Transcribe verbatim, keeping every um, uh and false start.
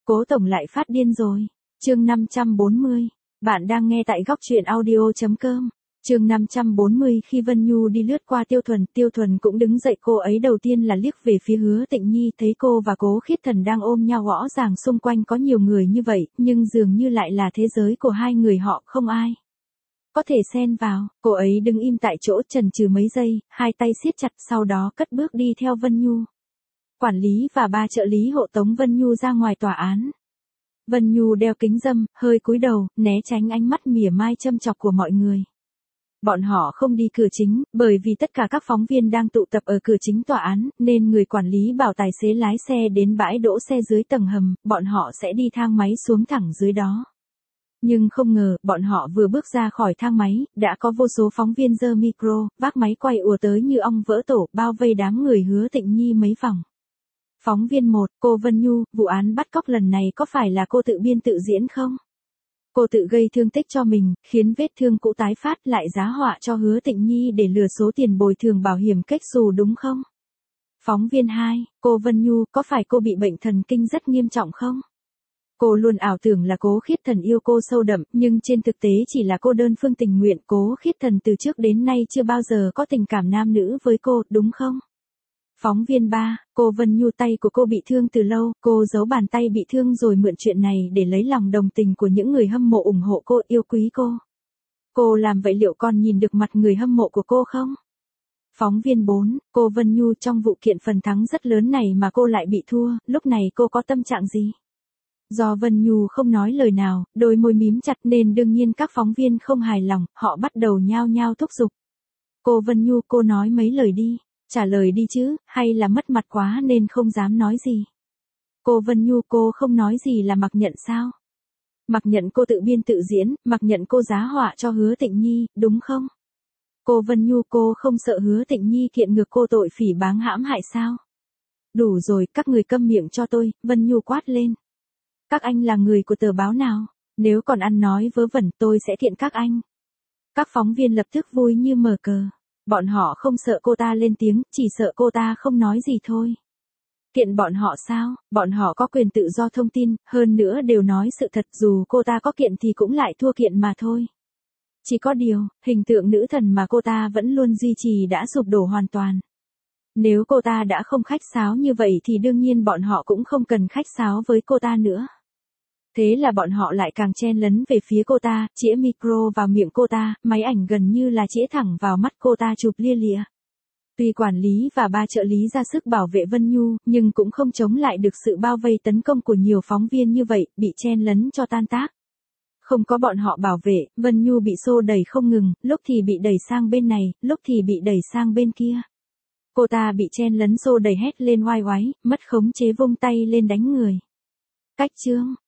Cố tổng lại phát điên rồi. Chương năm trăm bốn mươi. Bạn đang nghe tại góc truyện audio chấm com. Chương năm trăm bốn mươi khi Vân Nhu đi lướt qua Tiêu Thuần, Tiêu Thuần cũng đứng dậy, cô ấy đầu tiên là liếc về phía Hứa Tịnh Nhi, thấy cô và Cố Khiết Thần đang ôm nhau, rõ ràng xung quanh có nhiều người như vậy, nhưng dường như lại là thế giới của hai người họ, không ai có thể xen vào. Cô ấy đứng im tại chỗ chần chừ mấy giây, hai tay siết chặt, sau đó cất bước đi theo Vân Nhu. Quản lý và ba trợ lý hộ tống Vân Nhu ra ngoài tòa án. Vân Nhu đeo kính râm, hơi cúi đầu, né tránh ánh mắt mỉa mai châm chọc của mọi người. Bọn họ không đi cửa chính, bởi vì tất cả các phóng viên đang tụ tập ở cửa chính tòa án, nên người quản lý bảo tài xế lái xe đến bãi đỗ xe dưới tầng hầm, bọn họ sẽ đi thang máy xuống thẳng dưới đó. Nhưng không ngờ, bọn họ vừa bước ra khỏi thang máy, đã có vô số phóng viên giơ micro, vác máy quay ùa tới như ong vỡ tổ, bao vây đám người Hứa Tịnh Nhi mấy vòng. Phóng viên một, cô Vân Nhu, vụ án bắt cóc lần này có phải là cô tự biên tự diễn không? Cô tự gây thương tích cho mình, khiến vết thương cũ tái phát, lại giá họa cho Hứa Tịnh Nhi để lừa số tiền bồi thường bảo hiểm cách xù đúng không? Phóng viên hai, cô Vân Nhu, có phải cô bị bệnh thần kinh rất nghiêm trọng không? Cô luôn ảo tưởng là Cố Khiết Thần yêu cô sâu đậm, nhưng trên thực tế chỉ là cô đơn phương tình nguyện. Cố Khiết Thần từ trước đến nay chưa bao giờ có tình cảm nam nữ với cô, đúng không? Phóng viên ba, cô Vân Nhu, tay của cô bị thương từ lâu, cô giấu bàn tay bị thương rồi mượn chuyện này để lấy lòng đồng tình của những người hâm mộ ủng hộ cô, yêu quý cô. Cô làm vậy liệu còn nhìn được mặt người hâm mộ của cô không? Phóng viên bốn, cô Vân Nhu, trong vụ kiện phần thắng rất lớn này mà cô lại bị thua, lúc này cô có tâm trạng gì? Do Vân Nhu không nói lời nào, đôi môi mím chặt nên đương nhiên các phóng viên không hài lòng, họ bắt đầu nhao nhao thúc giục. Cô Vân Nhu, cô nói mấy lời đi. Trả lời đi chứ, hay là mất mặt quá nên không dám nói gì? Cô Vân Nhu, cô không nói gì là mặc nhận sao? Mặc nhận cô tự biên tự diễn, mặc nhận cô giá họa cho Hứa Tịnh Nhi, đúng không? Cô Vân Nhu, cô không sợ Hứa Tịnh Nhi kiện ngược cô tội phỉ báng hãm hại sao? Đủ rồi, các người câm miệng cho tôi, Vân Nhu quát lên. Các anh là người của tờ báo nào? Nếu còn ăn nói vớ vẩn tôi sẽ kiện các anh. Các phóng viên lập tức vui như mở cờ. Bọn họ không sợ cô ta lên tiếng, chỉ sợ cô ta không nói gì thôi. Kiện bọn họ sao? Bọn họ có quyền tự do thông tin, hơn nữa đều nói sự thật, dù cô ta có kiện thì cũng lại thua kiện mà thôi. Chỉ có điều, hình tượng nữ thần mà cô ta vẫn luôn duy trì đã sụp đổ hoàn toàn. Nếu cô ta đã không khách sáo như vậy thì đương nhiên bọn họ cũng không cần khách sáo với cô ta nữa. Thế là bọn họ lại càng chen lấn về phía cô ta, chĩa micro vào miệng cô ta, máy ảnh gần như là chĩa thẳng vào mắt cô ta chụp lia lịa. Tuy quản lý và ba trợ lý ra sức bảo vệ Vân Nhu, nhưng cũng không chống lại được sự bao vây tấn công của nhiều phóng viên như vậy, bị chen lấn cho tan tác. Không có bọn họ bảo vệ, Vân Nhu bị xô đẩy không ngừng, lúc thì bị đẩy sang bên này, lúc thì bị đẩy sang bên kia. Cô ta bị chen lấn xô đẩy hét lên oai oái, mất khống chế vung tay lên đánh người. Cách chương.